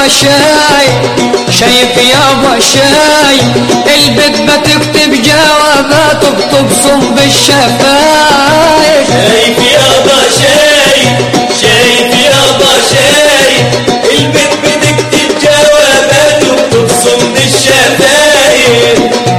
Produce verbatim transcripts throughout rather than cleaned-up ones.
يابا شايف شايف يابا شايف البت بتكتب جوابات وبتبصم بالشفايف. شايف يابا شايف شايف يابا شايف البت بتكتب جوابات وبتبصم بالشفايف.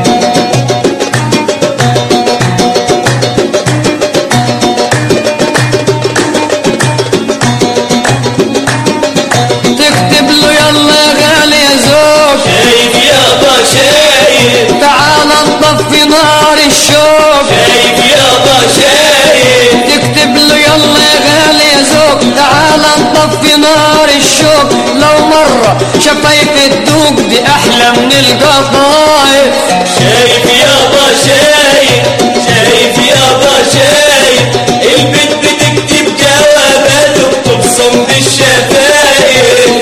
تكتب له يلا يا غالي يا زوج شايف يابا شايف تعال نطفي نار الشوق. شايف يابا شايف تكتب له يلا يا غالي يا زوج تعال نطفي نار الشوق. لو مرة شفايف الدوق دي أحلى من القطايف. شايف يابا شايف شايف يابا شايف البت بتكتب جوابات وبتبصم بالشفايف.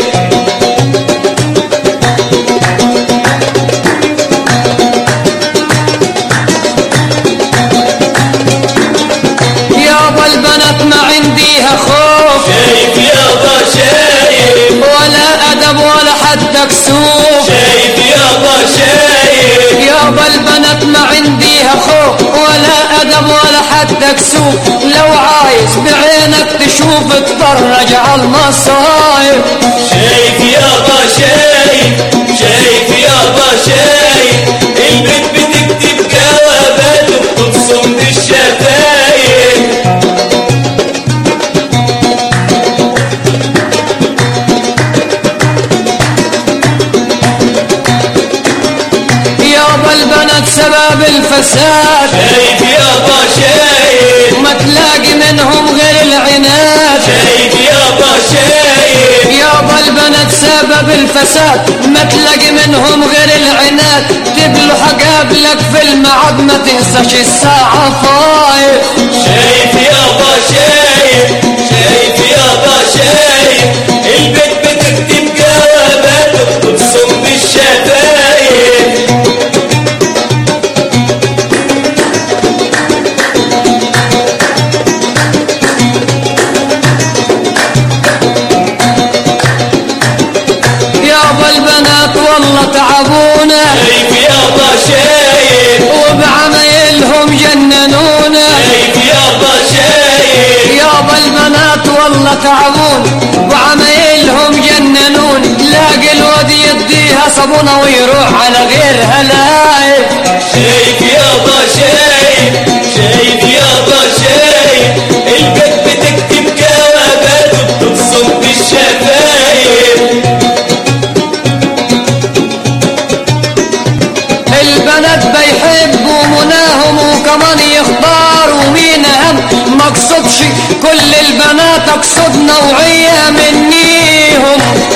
يابا البنات ما عنديها خوف شايف يابا شايف ولا أدب ولا حتى كسوف. شايف يابا شايف يابا البنات ما عنديها خوف ولا أدب ولا حتى كسوف. لو عايز بعينك تشوف اتفرج على المصايب. شايف يابا شايف شايف يابا شايف البت بتكتب جوابات وبتبصم بالشفايف. يابا البنات سبب الفساد شايف يابا شايف ما تلاقي منهم غير العناد. شايف يابا شايف يابا البنات سبب الفساد ما تلاقي منهم غير العناد. تبلو حقابلك في الميعاد ما تنساش الساعة فايف. شايف يابا شايف شايف يابا شايف البت بتكتب جوابات وبتبصم بالشفايف. يابا البنات والله تعبونا شايف يابا شايف وبعمايلهم جننونا. شايف يابا شايف يابا البنات والله تعبون وعمايلهم جننون. تلاقي الواد يديها صابونة ويروح على غيرها لايف. شايف يابا شايف شايف يابا شايف البت بتكتب جوابات وبتبصم بالشفايف. البنات بيحبوا مناهم وكمان يختاروا مين اهم. ما اقصدش كل البنات اقصد نوعية منيهم.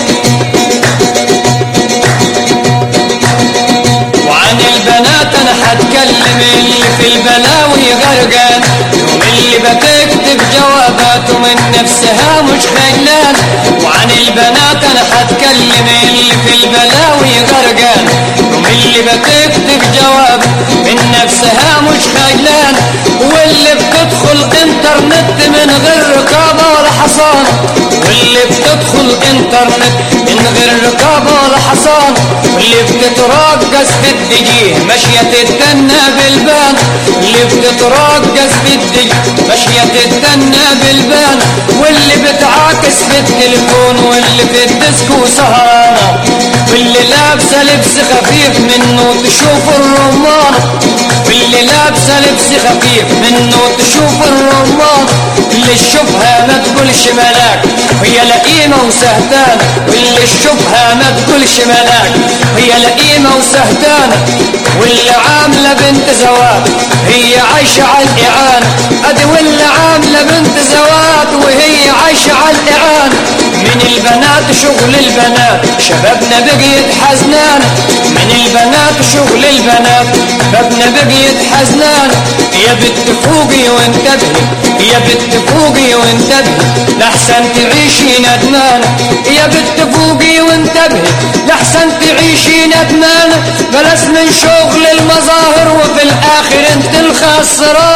وعن البنات انا هتكلم اللي في البلاوي غرقان. يوم اللي بتكتب جواباته من نفسها مش خجلان. وعن البنات انا هتكلم اللي في البلاوي غرقان. يوم اللي بتكتب جواب من نفسها مش خجلان. واللي بتدخل انترنت من غير رقابة ولا حصان. واللي بتدخل انترنت من غير رقابة ولا حصان. واللي بتترقص في الدقيق ماشية تتدنى بالبان. اللي بتترقص في الدقيق ماشية تتدنى بالبان. واللي بتعاكس في التليفون واللي في الديسكو سهرانة. واللي لابسة لبس خفيف منه تشوف الرمان. واللي لابسة لبس خفيف منه تشوف الرمان. اللي تشوفها ما تقولش ملاك وهي لئيمة وسهتانة. واللي تشوفها ما تقولش ملاك وهي لئيمة وسهتانة. واللي عاملة بنت زواج هي عايشة على الإعانة. أدي واللي عاملة بنت زواج وهي عايشة على الإعانة. من البنات شغل البنات شبابنا بقيت حزنان. من البنات شغل البنات شبابنا بقيت حزنان. يا بنت فوقي وانتبهي يا بنت فوقي وانتبهي لحسن تعيشي ندمانة. يا بنت فوقي وانتبهي لحسن تعيشي ندمانة. بلاش من شغل المظاهر وفي الآخر انت الخسران.